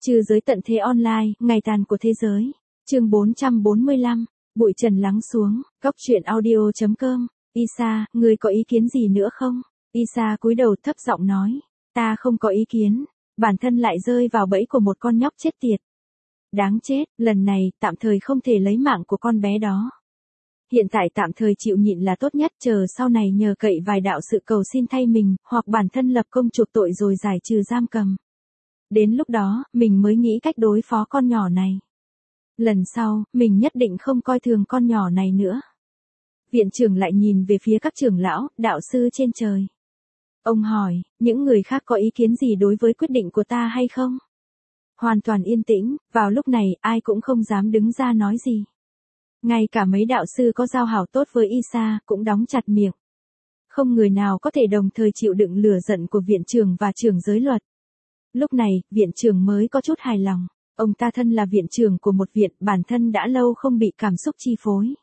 Trừ giới tận thế online, ngày tàn của thế giới. Chương 445, bụi trần lắng xuống, góc truyện audio.com. Isa, ngươi có ý kiến gì nữa không? Isa cúi đầu thấp giọng nói. Ta không có ý kiến. Bản thân lại rơi vào bẫy của một con nhóc chết tiệt. Đáng chết, lần này, tạm thời không thể lấy mạng của con bé đó. Hiện tại tạm thời chịu nhịn là tốt nhất, chờ sau này nhờ cậy vài đạo sự cầu xin thay mình, hoặc bản thân lập công chuộc tội rồi giải trừ giam cầm. Đến lúc đó, mình mới nghĩ cách đối phó con nhỏ này. Lần sau, mình nhất định không coi thường con nhỏ này nữa. Viện trưởng lại nhìn về phía các trưởng lão, đạo sư trên trời. Ông hỏi, những người khác có ý kiến gì đối với quyết định của ta hay không? Hoàn toàn yên tĩnh, vào lúc này, ai cũng không dám đứng ra nói gì. Ngay cả mấy đạo sư có giao hảo tốt với Isa, cũng đóng chặt miệng. Không người nào có thể đồng thời chịu đựng lửa giận của viện trưởng và trưởng giới luật. Lúc này, viện trưởng mới có chút hài lòng. Ông ta thân là viện trưởng của một viện, bản thân đã lâu không bị cảm xúc chi phối.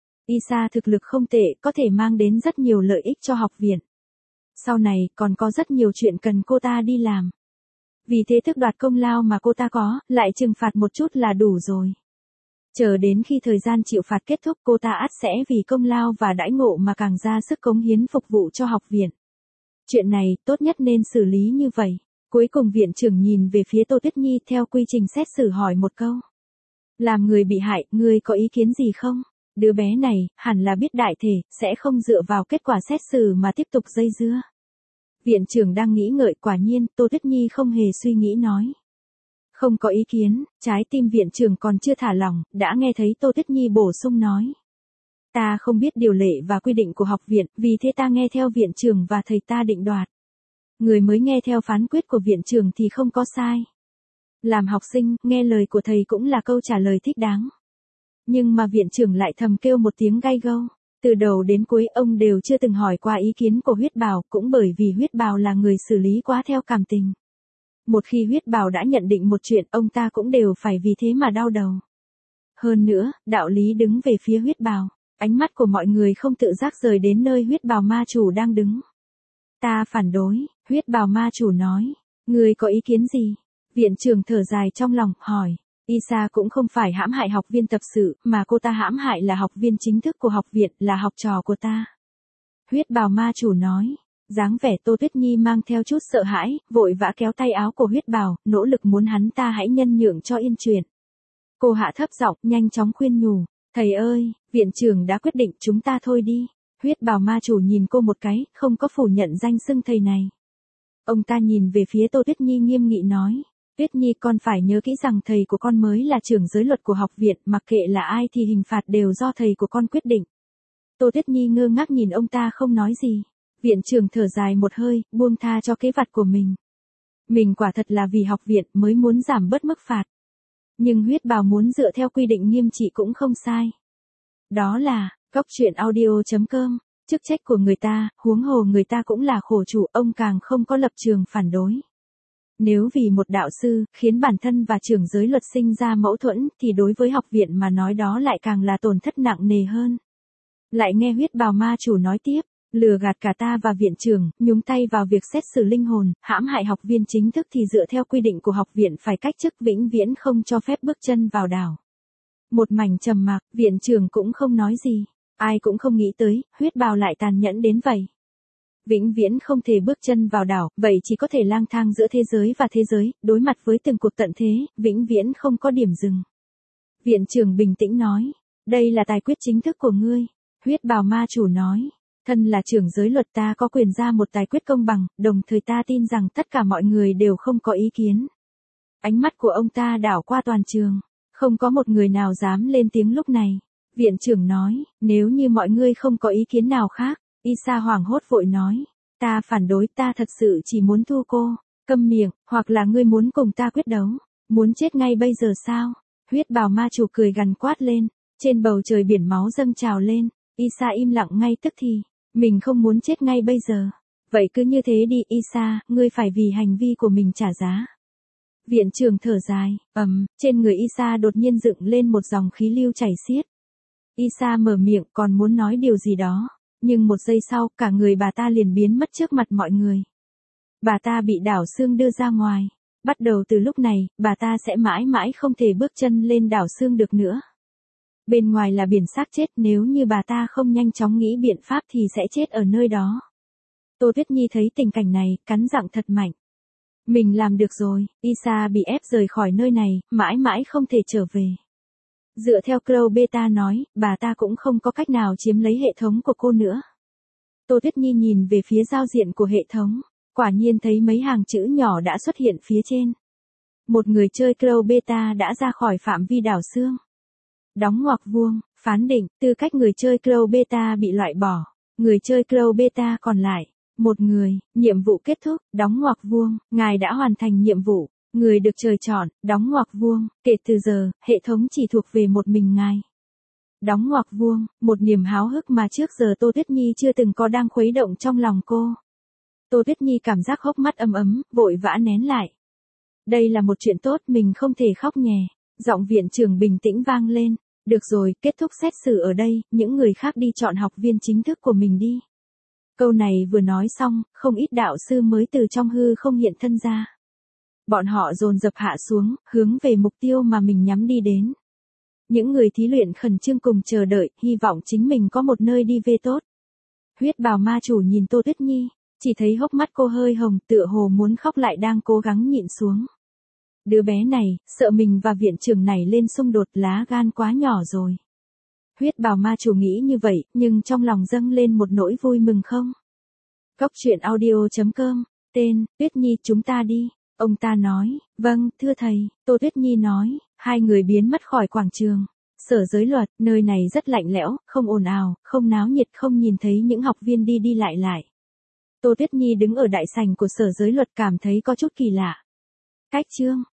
Isa thực lực không tệ, có thể mang đến rất nhiều lợi ích cho học viện. Sau này, còn có rất nhiều chuyện cần cô ta đi làm. Vì thế tước đoạt công lao mà cô ta có, lại trừng phạt một chút là đủ rồi. Chờ đến khi thời gian chịu phạt kết thúc, cô ta ắt sẽ vì công lao và đãi ngộ mà càng ra sức cống hiến phục vụ cho học viện. Chuyện này, tốt nhất nên xử lý như vậy. Cuối cùng viện trưởng nhìn về phía Tô Tuyết Nhi theo quy trình xét xử hỏi một câu. Làm người bị hại, ngươi có ý kiến gì không? Đứa bé này, hẳn là biết đại thể, sẽ không dựa vào kết quả xét xử mà tiếp tục dây dưa. Viện trưởng đang nghĩ ngợi, quả nhiên, Tô Tuyết Nhi không hề suy nghĩ nói. Không có ý kiến, trái tim viện trưởng còn chưa thả lỏng, đã nghe thấy Tô Tuyết Nhi bổ sung nói. Ta không biết điều lệ và quy định của học viện, vì thế ta nghe theo viện trưởng và thầy ta định đoạt. Người mới nghe theo phán quyết của viện trưởng thì không có sai. Làm học sinh, nghe lời của thầy cũng là câu trả lời thích đáng. Nhưng mà viện trưởng lại thầm kêu một tiếng gay gâu. Từ đầu đến cuối ông đều chưa từng hỏi qua ý kiến của Huyết Bào, cũng bởi vì Huyết Bào là người xử lý quá theo cảm tình. Một khi Huyết Bào đã nhận định một chuyện, ông ta cũng đều phải vì thế mà đau đầu. Hơn nữa, đạo lý đứng về phía Huyết Bào. Ánh mắt của mọi người không tự giác rời đến nơi Huyết Bào ma chủ đang đứng. Ta phản đối, Huyết Bào ma chủ nói. Người có ý kiến gì? Viện trưởng thở dài trong lòng, hỏi. Isa cũng không phải hãm hại học viên tập sự, mà cô ta hãm hại là học viên chính thức của học viện, là học trò của ta. Huyết Bào ma chủ nói. Dáng vẻ Tô Tuyết Nhi mang theo chút sợ hãi, vội vã kéo tay áo của Huyết Bào, nỗ lực muốn hắn ta hãy nhân nhượng cho yên chuyện. Cô hạ thấp giọng, nhanh chóng khuyên nhủ. Thầy ơi, viện trưởng đã quyết định, chúng ta thôi đi. Huyết Bào ma chủ nhìn cô một cái, không có phủ nhận danh xưng thầy này. Ông ta nhìn về phía Tô Tuyết Nhi nghiêm nghị nói. Tuyết Nhi, con phải nhớ kỹ rằng thầy của con mới là trưởng giới luật của học viện, mặc kệ là ai thì hình phạt đều do thầy của con quyết định. Tô Tuyết Nhi ngơ ngác nhìn ông ta không nói gì. Viện trưởng thở dài một hơi, buông tha cho kế vặt của mình. Mình quả thật là vì học viện mới muốn giảm bớt mức phạt. Nhưng Huyết Bào muốn dựa theo quy định nghiêm trị cũng không sai. Đó là, góc truyện audio.com, chức trách của người ta, huống hồ người ta cũng là khổ chủ, ông càng không có lập trường phản đối. Nếu vì một đạo sư, khiến bản thân và trưởng giới luật sinh ra mâu thuẫn, thì đối với học viện mà nói đó lại càng là tổn thất nặng nề hơn. Lại nghe Huyết Bào ma chủ nói tiếp, lừa gạt cả ta và viện trưởng, nhúng tay vào việc xét xử linh hồn, hãm hại học viên chính thức thì dựa theo quy định của học viện phải cách chức vĩnh viễn không cho phép bước chân vào đảo. Một mảnh trầm mặc, viện trưởng cũng không nói gì. Ai cũng không nghĩ tới, Huyết Bào lại tàn nhẫn đến vậy. Vĩnh viễn không thể bước chân vào đảo, vậy chỉ có thể lang thang giữa thế giới và thế giới, đối mặt với từng cuộc tận thế, vĩnh viễn không có điểm dừng. Viện trưởng bình tĩnh nói, đây là tài quyết chính thức của ngươi. Huyết Bào ma chủ nói, thân là trưởng giới luật ta có quyền ra một tài quyết công bằng, đồng thời ta tin rằng tất cả mọi người đều không có ý kiến. Ánh mắt của ông ta đảo qua toàn trường, không có một người nào dám lên tiếng lúc này. Viện trưởng nói, nếu như mọi người không có ý kiến nào khác. Isa hoảng hốt vội nói, ta phản đối, ta thật sự chỉ muốn thu cô. Câm miệng, hoặc là ngươi muốn cùng ta quyết đấu. Muốn chết ngay bây giờ sao? Huyết Bào ma chủ cười gằn quát lên. Trên bầu trời biển máu dâng trào lên. Isa im lặng ngay tức thì. Mình không muốn chết ngay bây giờ. Vậy cứ như thế đi Isa, ngươi phải vì hành vi của mình trả giá. Viện trưởng thở dài, trên người Isa đột nhiên dựng lên một dòng khí lưu chảy xiết. Isa mở miệng còn muốn nói điều gì đó. Nhưng một giây sau, cả người bà ta liền biến mất trước mặt mọi người. Bà ta bị đảo xương đưa ra ngoài. Bắt đầu từ lúc này, bà ta sẽ mãi mãi không thể bước chân lên đảo Sương được nữa. Bên ngoài là biển xác chết, nếu như bà ta không nhanh chóng nghĩ biện pháp thì sẽ chết ở nơi đó. Tô Tuyết Nhi thấy tình cảnh này, cắn răng thật mạnh. Mình làm được rồi, Isa bị ép rời khỏi nơi này, mãi mãi không thể trở về. Dựa theo Crow Beta nói, bà ta cũng không có cách nào chiếm lấy hệ thống của cô nữa. Tô Tuyết Nhi nhìn về phía giao diện của hệ thống, quả nhiên thấy mấy hàng chữ nhỏ đã xuất hiện phía trên. Một người chơi Crow Beta đã ra khỏi phạm vi đảo Sương. Đóng ngoặc vuông, phán định, tư cách người chơi Crow Beta bị loại bỏ. Người chơi Crow Beta còn lại, một người, nhiệm vụ kết thúc, đóng ngoặc vuông, ngài đã hoàn thành nhiệm vụ. Người được trời chọn, đóng ngoặc vuông, kể từ giờ, hệ thống chỉ thuộc về một mình ngài. Đóng ngoặc vuông, một niềm háo hức mà trước giờ Tô Tuyết Nhi chưa từng có đang khuấy động trong lòng cô. Tô Tuyết Nhi cảm giác hốc mắt ấm ấm, vội vã nén lại. Đây là một chuyện tốt, mình không thể khóc nhè. Giọng viện trưởng bình tĩnh vang lên. Được rồi, kết thúc xét xử ở đây, những người khác đi chọn học viên chính thức của mình đi. Câu này vừa nói xong, không ít đạo sư mới từ trong hư không hiện thân ra. Bọn họ dồn dập hạ xuống, hướng về mục tiêu mà mình nhắm đi đến. Những người thí luyện khẩn trương cùng chờ đợi, hy vọng chính mình có một nơi đi về tốt. Huyết bào ma chủ nhìn Tô Tuyết Nhi, chỉ thấy hốc mắt cô hơi hồng, tựa hồ muốn khóc lại đang cố gắng nhịn xuống. Đứa bé này, sợ mình và viện trưởng này lên xung đột, lá gan quá nhỏ rồi. Huyết bào ma chủ nghĩ như vậy, nhưng trong lòng dâng lên một nỗi vui mừng không. Cốc truyện audio.com, tên, Tuyết Nhi, chúng ta đi. Ông ta nói, vâng, thưa thầy, Tô Tuyết Nhi nói, hai người biến mất khỏi quảng trường. Sở giới luật, nơi này rất lạnh lẽo, không ồn ào, không náo nhiệt, không nhìn thấy những học viên đi đi lại lại. Tô Tuyết Nhi đứng ở đại sảnh của sở giới luật cảm thấy có chút kỳ lạ. Cách chương